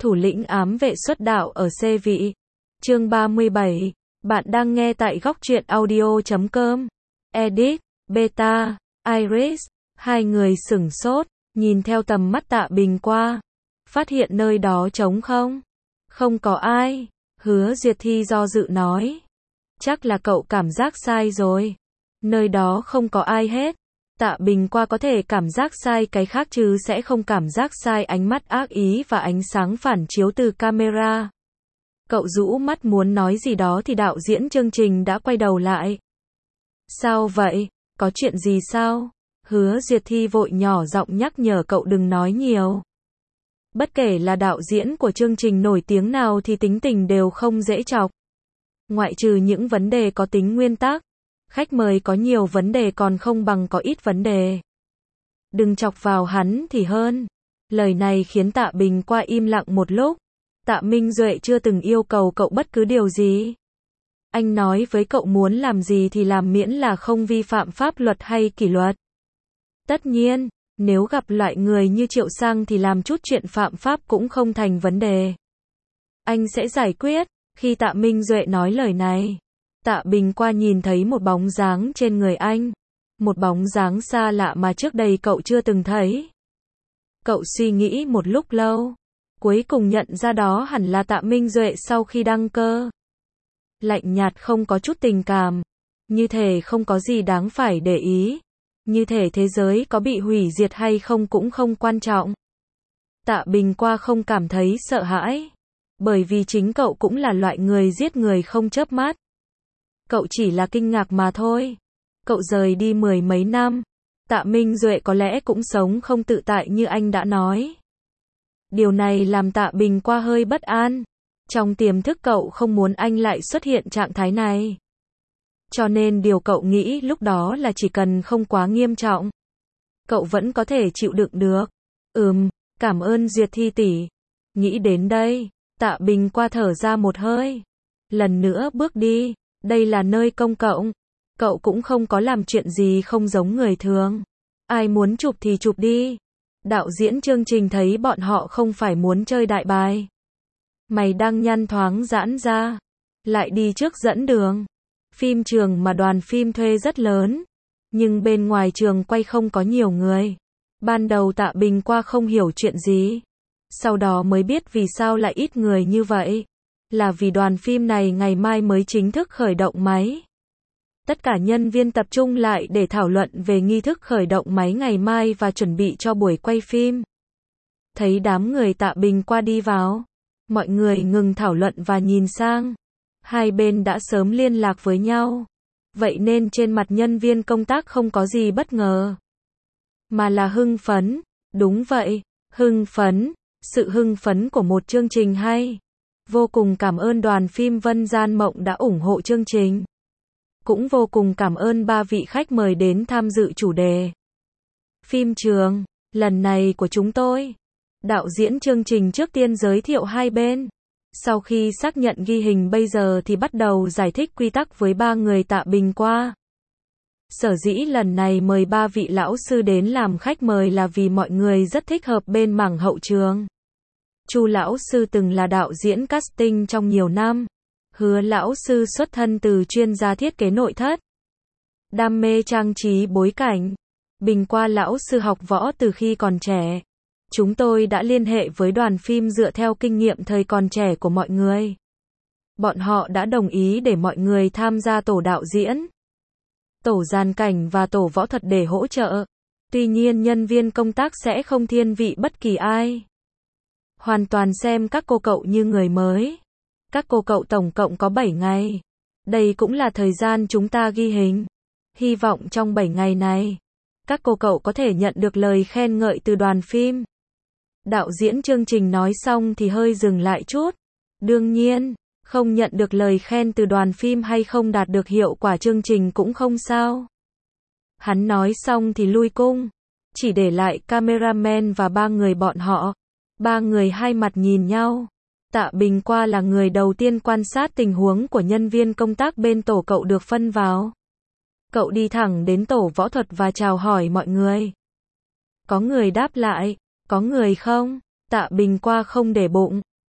Thủ lĩnh ám vệ xuất đạo ở C vị. Chương 37. Bạn đang nghe tại góc truyện audio.com. Edit, Beta, Iris. Hai người sửng sốt, nhìn theo tầm mắt Tạ Bình qua. Phát hiện nơi đó trống không? Không có ai. Hứa Duyệt Thi do dự nói. Chắc là cậu cảm giác sai rồi. Nơi đó không có ai hết. Tạ Bình qua có thể cảm giác sai cái khác chứ sẽ không cảm giác sai ánh mắt ác ý và ánh sáng phản chiếu từ camera. Cậu rũ mắt muốn nói gì đó thì đạo diễn chương trình đã quay đầu lại. Sao vậy? Có chuyện gì sao? Hứa Duyệt Thi vội nhỏ giọng nhắc nhở cậu đừng nói nhiều. Bất kể là đạo diễn của chương trình nổi tiếng nào thì tính tình đều không dễ chọc. Ngoại trừ những vấn đề có tính nguyên tắc, khách mời có nhiều vấn đề còn không bằng có ít vấn đề. Đừng chọc vào hắn thì hơn. Lời này khiến Tạ Bình qua im lặng một lúc. Tạ Minh Duệ chưa từng yêu cầu cậu bất cứ điều gì. Anh nói với cậu muốn làm gì thì làm miễn là không vi phạm pháp luật hay kỷ luật. Tất nhiên, nếu gặp loại người như Triệu Sang thì làm chút chuyện phạm pháp cũng không thành vấn đề. Anh sẽ giải quyết. Khi Tạ Minh Duệ nói lời này, Tạ Bình qua nhìn thấy một bóng dáng trên người anh. Một bóng dáng xa lạ mà trước đây cậu chưa từng thấy. Cậu suy nghĩ một lúc lâu. Cuối cùng nhận ra đó hẳn là Tạ Minh Duệ sau khi đăng cơ. Lạnh nhạt không có chút tình cảm. Như thể không có gì đáng phải để ý. Như thể thế giới có bị hủy diệt hay không cũng không quan trọng. Tạ Bình qua không cảm thấy sợ hãi. Bởi vì chính cậu cũng là loại người giết người không chớp mắt. Cậu chỉ là kinh ngạc mà thôi. Cậu rời đi mười mấy năm. Tạ Minh Duệ có lẽ cũng sống không tự tại như anh đã nói. Điều này làm Tạ Bình qua hơi bất an. Trong tiềm thức cậu không muốn anh lại xuất hiện trạng thái này. Cho nên điều cậu nghĩ lúc đó là chỉ cần không quá nghiêm trọng, cậu vẫn có thể chịu đựng được. Cảm ơn Duyệt Thi tỷ. Nghĩ đến đây, Tạ Bình qua thở ra một hơi. Lần nữa bước đi. Đây là nơi công cộng. Cậu cũng không có làm chuyện gì không giống người thường. Ai muốn chụp thì chụp đi. Đạo diễn chương trình thấy bọn họ không phải muốn chơi đại bài. Mày đang nhăn thoáng giãn ra. Lại đi trước dẫn đường. Phim trường mà đoàn phim thuê rất lớn. Nhưng bên ngoài trường quay không có nhiều người. Ban đầu Tạ Bình qua không hiểu chuyện gì. Sau đó mới biết vì sao lại ít người như vậy. Là vì đoàn phim này ngày mai mới chính thức khởi động máy. Tất cả nhân viên tập trung lại để thảo luận về nghi thức khởi động máy ngày mai và chuẩn bị cho buổi quay phim. Thấy đám người Tạ Bình qua đi vào, mọi người ngừng thảo luận và nhìn sang. Hai bên đã sớm liên lạc với nhau. Vậy nên trên mặt nhân viên công tác không có gì bất ngờ. Mà là hưng phấn. Đúng vậy, hưng phấn. Sự hưng phấn của một chương trình hay. Vô cùng cảm ơn đoàn phim Vân Gian Mộng đã ủng hộ chương trình. Cũng vô cùng cảm ơn ba vị khách mời đến tham dự chủ đề. Phim trường, lần này của chúng tôi. Đạo diễn chương trình trước tiên giới thiệu hai bên. Sau khi xác nhận ghi hình bây giờ thì bắt đầu giải thích quy tắc với ba người Tạ Bình qua. Sở dĩ lần này mời ba vị lão sư đến làm khách mời là vì mọi người rất thích hợp bên mảng hậu trường. Chu lão sư từng là đạo diễn casting trong nhiều năm. Hứa lão sư xuất thân từ chuyên gia thiết kế nội thất. Đam mê trang trí bối cảnh. Bình qua lão sư học võ từ khi còn trẻ. Chúng tôi đã liên hệ với đoàn phim dựa theo kinh nghiệm thời còn trẻ của mọi người. Bọn họ đã đồng ý để mọi người tham gia tổ đạo diễn, tổ dàn cảnh và tổ võ thuật để hỗ trợ. Tuy nhiên nhân viên công tác sẽ không thiên vị bất kỳ ai. Hoàn toàn xem các cô cậu như người mới. Các cô cậu tổng cộng có 7 ngày. Đây cũng là thời gian chúng ta ghi hình. Hy vọng trong 7 ngày này, các cô cậu có thể nhận được lời khen ngợi từ đoàn phim. Đạo diễn chương trình nói xong thì hơi dừng lại chút. Đương nhiên, không nhận được lời khen từ đoàn phim hay không đạt được hiệu quả chương trình cũng không sao. Hắn nói xong thì lui cung. Chỉ để lại cameraman và ba người bọn họ. Ba người hai mặt nhìn nhau. Tạ Bình qua là người đầu tiên quan sát tình huống của nhân viên công tác bên tổ cậu được phân vào. Cậu đi thẳng đến tổ võ thuật và chào hỏi mọi người. Có người đáp lại, có người không? Tạ Bình qua không để bụng.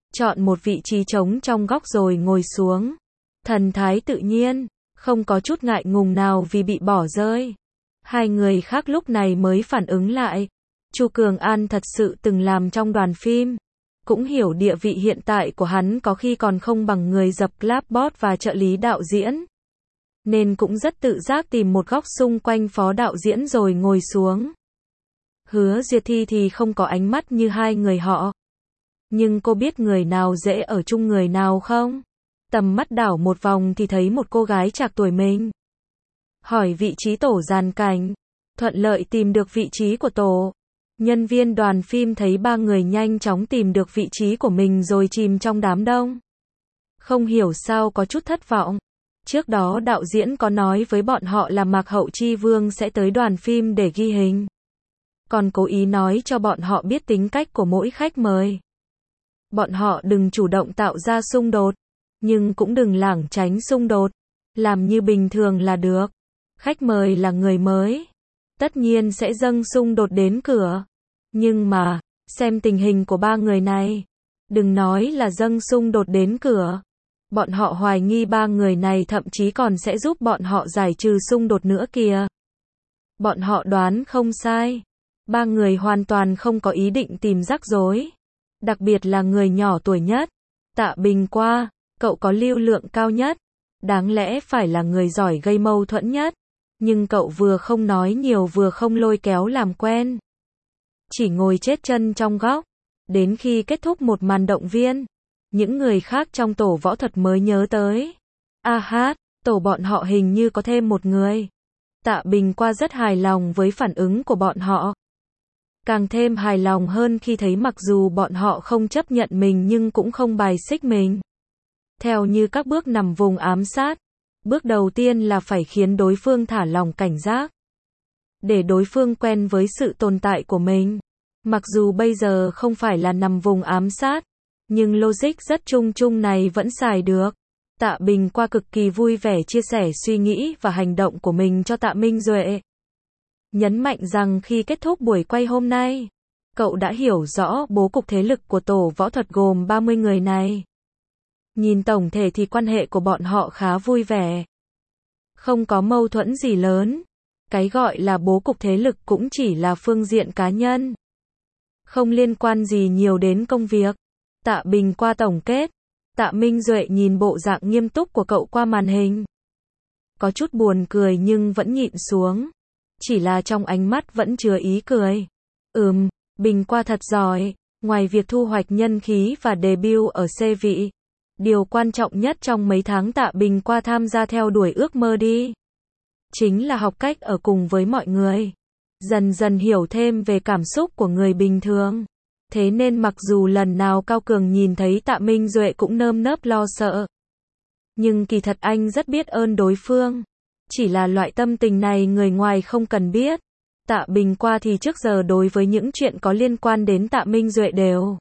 chọn một vị trí trống trong góc rồi ngồi xuống. Thần thái tự nhiên, không có chút ngại ngùng nào vì bị bỏ rơi. Hai người khác lúc này mới phản ứng lại. Chu Cường An thật sự từng làm trong đoàn phim. Cũng hiểu địa vị hiện tại của hắn có khi còn không bằng người dập clapboard và trợ lý đạo diễn. Nên cũng rất tự giác tìm một góc xung quanh phó đạo diễn rồi ngồi xuống. Hứa Diệt Thi thì không có ánh mắt như hai người họ. Nhưng cô biết người nào dễ ở chung người nào không? Tầm mắt đảo một vòng thì thấy một cô gái trạc tuổi mình. Hỏi vị trí tổ dàn cảnh. Thuận lợi tìm được vị trí của tổ. Nhân viên đoàn phim thấy ba người nhanh chóng tìm được vị trí của mình rồi chìm trong đám đông. Không hiểu sao có chút thất vọng. Trước đó đạo diễn có nói với bọn họ là Mạc Hậu Chi Vương sẽ tới đoàn phim để ghi hình. Còn cố ý nói cho bọn họ biết tính cách của mỗi khách mời. Bọn họ đừng chủ động tạo ra xung đột, nhưng cũng đừng lảng tránh xung đột. Làm như bình thường là được. Khách mời là người mới, tất nhiên sẽ dâng xung đột đến cửa. Nhưng mà, xem tình hình của ba người này, đừng nói là dâng xung đột đến cửa. Bọn họ hoài nghi ba người này thậm chí còn sẽ giúp bọn họ giải trừ xung đột nữa kìa. Bọn họ đoán không sai. Ba người hoàn toàn không có ý định tìm rắc rối. Đặc biệt là người nhỏ tuổi nhất. Tạ Bình Qua, cậu có lưu lượng cao nhất. Đáng lẽ phải là người giỏi gây mâu thuẫn nhất. Nhưng cậu vừa không nói nhiều vừa không lôi kéo làm quen. Chỉ ngồi chết chân trong góc. Đến khi kết thúc một màn động viên, những người khác trong tổ võ thuật mới nhớ tới. Tổ bọn họ hình như có thêm một người. Tạ Bình Qua rất hài lòng với phản ứng của bọn họ. Càng thêm hài lòng hơn khi thấy mặc dù bọn họ không chấp nhận mình nhưng cũng không bài xích mình. Theo như các bước nằm vùng ám sát. Bước đầu tiên là phải khiến đối phương thả lỏng cảnh giác. Để đối phương quen với sự tồn tại của mình. Mặc dù bây giờ không phải là nằm vùng ám sát, nhưng logic rất chung chung này vẫn xài được. Tạ Bình Qua cực kỳ vui vẻ chia sẻ suy nghĩ và hành động của mình cho Tạ Minh Duệ. Nhấn mạnh rằng khi kết thúc buổi quay hôm nay, cậu đã hiểu rõ bố cục thế lực của tổ võ thuật gồm 30 người này. Nhìn tổng thể thì quan hệ của bọn họ khá vui vẻ. Không có mâu thuẫn gì lớn. Cái gọi là bố cục thế lực cũng chỉ là phương diện cá nhân. Không liên quan gì nhiều đến công việc. Tạ Bình Qua tổng kết. Tạ Minh Duệ nhìn bộ dạng nghiêm túc của cậu qua màn hình. Có chút buồn cười nhưng vẫn nhịn xuống. Chỉ là trong ánh mắt vẫn chứa ý cười. Bình Qua thật giỏi. Ngoài việc thu hoạch nhân khí và debut ở C vị, điều quan trọng nhất trong mấy tháng Tạ Bình Qua tham gia theo đuổi ước mơ đi. Chính là học cách ở cùng với mọi người. Dần dần hiểu thêm về cảm xúc của người bình thường. Thế nên mặc dù lần nào Cao Cường nhìn thấy Tạ Minh Duệ cũng nơm nớp lo sợ. Nhưng kỳ thật anh rất biết ơn đối phương. Chỉ là loại tâm tình này người ngoài không cần biết. Tạ Bình Qua thì trước giờ đối với những chuyện có liên quan đến Tạ Minh Duệ đều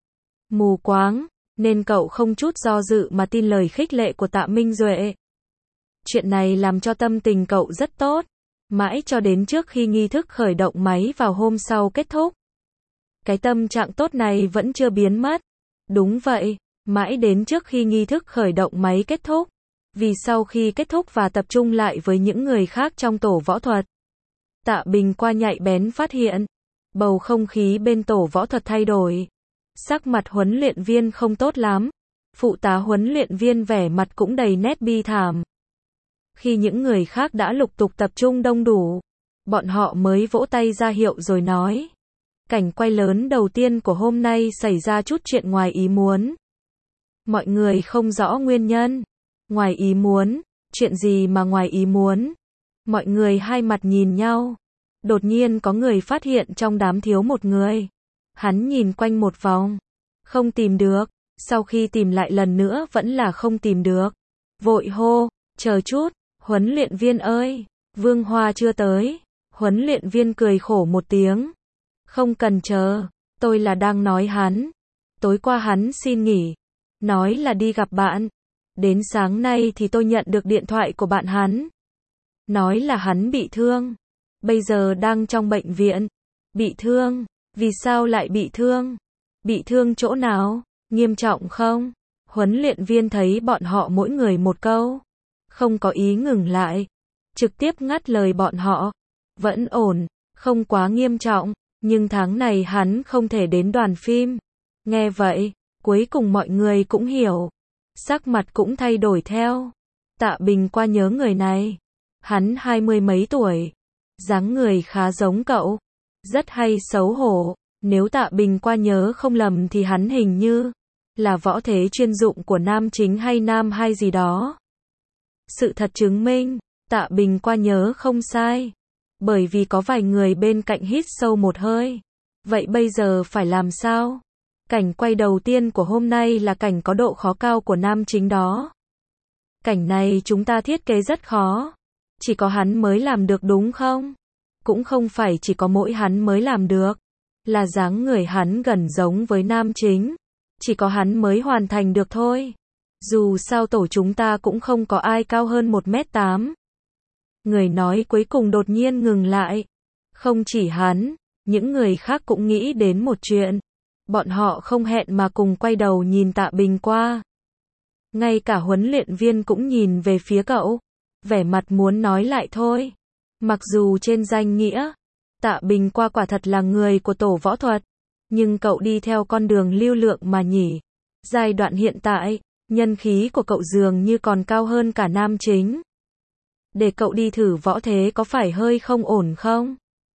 mù quáng, nên cậu không chút do dự mà tin lời khích lệ của Tạ Minh Duệ. Chuyện này làm cho tâm tình cậu rất tốt. Mãi cho đến trước khi nghi thức khởi động máy vào hôm sau kết thúc. Cái tâm trạng tốt này vẫn chưa biến mất. Đúng vậy, mãi đến trước khi nghi thức khởi động máy kết thúc. Vì sau khi kết thúc và tập trung lại với những người khác trong tổ võ thuật, Tạ Bình Qua nhạy bén phát hiện, bầu không khí bên tổ võ thuật thay đổi. Sắc mặt huấn luyện viên không tốt lắm. Phụ tá huấn luyện viên vẻ mặt cũng đầy nét bi thảm. Khi những người khác đã lục tục tập trung đông đủ, bọn họ mới vỗ tay ra hiệu rồi nói. Cảnh quay lớn đầu tiên của hôm nay xảy ra chút chuyện ngoài ý muốn. Mọi người không rõ nguyên nhân. Ngoài ý muốn? Chuyện gì mà ngoài ý muốn? Mọi người hai mặt nhìn nhau. Đột nhiên có người phát hiện trong đám thiếu một người. Hắn nhìn quanh một vòng. Không tìm được. Sau khi tìm lại lần nữa vẫn là không tìm được. Vội hô, chờ chút, huấn luyện viên ơi, Vương Hoa chưa tới. Huấn luyện viên cười khổ một tiếng. Không cần chờ, tôi là đang nói hắn. Tối qua hắn xin nghỉ. Nói là đi gặp bạn. Đến sáng nay thì tôi nhận được điện thoại của bạn hắn. Nói là hắn bị thương. Bây giờ đang trong bệnh viện. Bị thương? Vì sao lại bị thương? Bị thương chỗ nào? Nghiêm trọng không? Huấn luyện viên thấy bọn họ mỗi người một câu. Không có ý ngừng lại. Trực tiếp ngắt lời bọn họ. Vẫn ổn, không quá nghiêm trọng, nhưng tháng này hắn không thể đến đoàn phim. Nghe vậy, cuối cùng mọi người cũng hiểu. Sắc mặt cũng thay đổi theo. Tạ Bình qua nhớ người này. Hắn 20 mấy tuổi. Dáng người khá giống cậu. Rất hay xấu hổ. Nếu Tạ Bình qua nhớ không lầm thì hắn hình như là võ thế chuyên dụng của nam chính hay nam hai gì đó. Sự thật chứng minh, Tạ Bình qua nhớ không sai. Bởi vì có vài người bên cạnh hít sâu một hơi. Vậy bây giờ phải làm sao? Cảnh quay đầu tiên của hôm nay là cảnh có độ khó cao của nam chính đó. Cảnh này chúng ta thiết kế rất khó. Chỉ có hắn mới làm được đúng không? Cũng không phải chỉ có mỗi hắn mới làm được. Là dáng người hắn gần giống với nam chính. Chỉ có hắn mới hoàn thành được thôi. Dù sao tổ chúng ta cũng không có ai cao hơn 1m8. Người nói cuối cùng đột nhiên ngừng lại. Không chỉ hắn, những người khác cũng nghĩ đến một chuyện. Bọn họ không hẹn mà cùng quay đầu nhìn Tạ Bình qua. Ngay cả huấn luyện viên cũng nhìn về phía cậu. Vẻ mặt muốn nói lại thôi. Mặc dù trên danh nghĩa, Tạ Bình qua quả thật là người của tổ võ thuật. Nhưng cậu đi theo con đường lưu lượng mà nhỉ. Giai đoạn hiện tại, nhân khí của cậu dường như còn cao hơn cả nam chính. Để cậu đi thử võ thế có phải hơi không ổn không?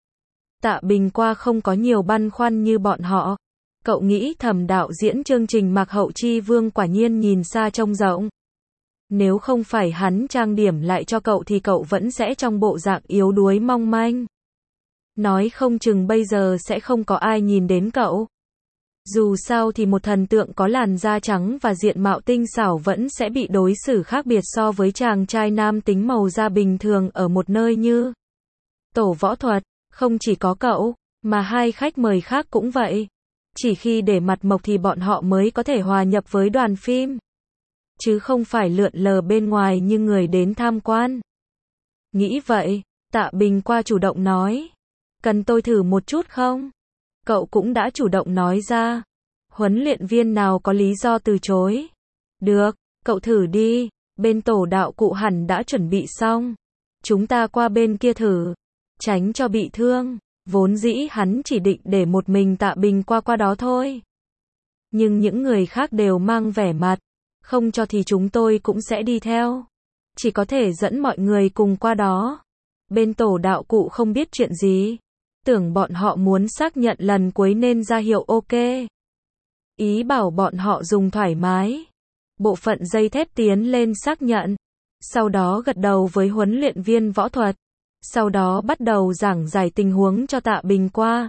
Tạ Bình qua không có nhiều băn khoăn như bọn họ. Cậu nghĩ thầm đạo diễn chương trình Mạc Hậu Chi Vương quả nhiên nhìn xa trông rộng. Nếu không phải hắn trang điểm lại cho cậu thì cậu vẫn sẽ trong bộ dạng yếu đuối mong manh. Nói không chừng bây giờ sẽ không có ai nhìn đến cậu. Dù sao thì một thần tượng có làn da trắng và diện mạo tinh xảo vẫn sẽ bị đối xử khác biệt so với chàng trai nam tính màu da bình thường ở một nơi như tổ võ thuật. Không chỉ có cậu, mà hai khách mời khác cũng vậy. Chỉ khi để mặt mộc thì bọn họ mới có thể hòa nhập với đoàn phim. Chứ không phải lượn lờ bên ngoài như người đến tham quan. Nghĩ vậy, Tạ Bình qua chủ động nói. Cần tôi thử một chút không? Cậu cũng đã chủ động nói ra. Huấn luyện viên nào có lý do từ chối. Được, cậu thử đi. Bên tổ đạo cụ hẳn đã chuẩn bị xong. Chúng ta qua bên kia thử. Tránh cho bị thương. Vốn dĩ hắn chỉ định để một mình Tạ Bình qua đó thôi. Nhưng những người khác đều mang vẻ mặt. Không cho thì chúng tôi cũng sẽ đi theo. Chỉ có thể dẫn mọi người cùng qua đó. Bên tổ đạo cụ không biết chuyện gì. Tưởng bọn họ muốn xác nhận lần cuối nên ra hiệu ok. Ý bảo bọn họ dùng thoải mái. Bộ phận dây thép tiến lên xác nhận. Sau đó gật đầu với huấn luyện viên võ thuật. Sau đó bắt đầu giảng giải tình huống cho Tạ Bình qua.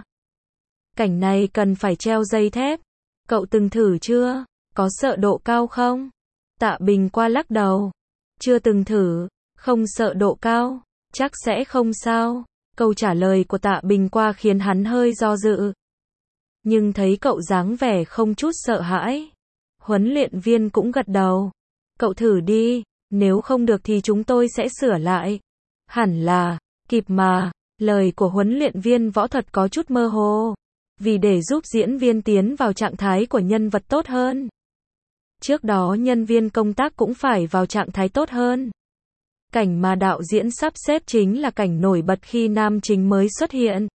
Cảnh này cần phải treo dây thép. Cậu từng thử chưa? Có sợ độ cao không? Tạ Bình qua lắc đầu. Chưa từng thử. Không sợ độ cao. Chắc sẽ không sao. Câu trả lời của Tạ Bình qua khiến hắn hơi do dự. Nhưng thấy cậu dáng vẻ không chút sợ hãi. Huấn luyện viên cũng gật đầu. Cậu thử đi. Nếu không được thì chúng tôi sẽ sửa lại. Hẳn là kịp mà. Lời của huấn luyện viên võ thuật có chút mơ hồ. Vì để giúp diễn viên tiến vào trạng thái của nhân vật tốt hơn. Trước đó nhân viên công tác cũng phải vào trạng thái tốt hơn. Cảnh mà đạo diễn sắp xếp chính là cảnh nổi bật khi nam chính mới xuất hiện.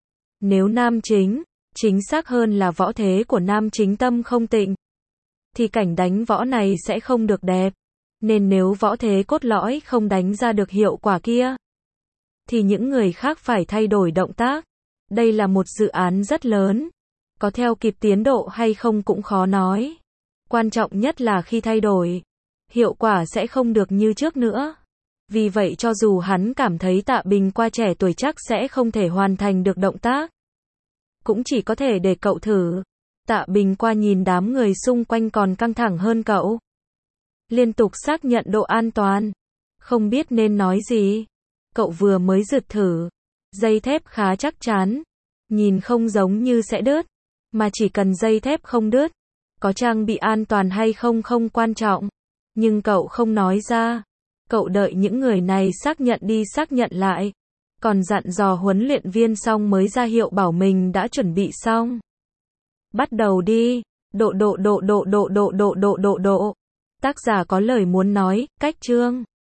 Nếu nam chính, chính xác hơn là võ thế của nam chính tâm không tịnh, thì cảnh đánh võ này sẽ không được đẹp. Nên nếu võ thế cốt lõi không đánh ra được hiệu quả kia, thì những người khác phải thay đổi động tác. Đây là một dự án rất lớn. Có theo kịp tiến độ hay không cũng khó nói. Quan trọng nhất là khi thay đổi, hiệu quả sẽ không được như trước nữa. Vì vậy cho dù hắn cảm thấy Tạ Bình qua trẻ tuổi chắc sẽ không thể hoàn thành được động tác, cũng chỉ có thể để cậu thử. Tạ Bình qua nhìn đám người xung quanh còn căng thẳng hơn cậu. Liên tục xác nhận độ an toàn. Không biết nên nói gì. Cậu vừa mới giật thử. Dây thép khá chắc chắn. Nhìn không giống như sẽ đứt. Mà chỉ cần dây thép không đứt. Có trang bị an toàn hay không không quan trọng. Nhưng cậu không nói ra. Cậu đợi những người này xác nhận đi xác nhận lại. Còn dặn dò huấn luyện viên xong mới ra hiệu bảo mình đã chuẩn bị xong. Bắt đầu đi. Độ. Tác giả có lời muốn nói, cách chương.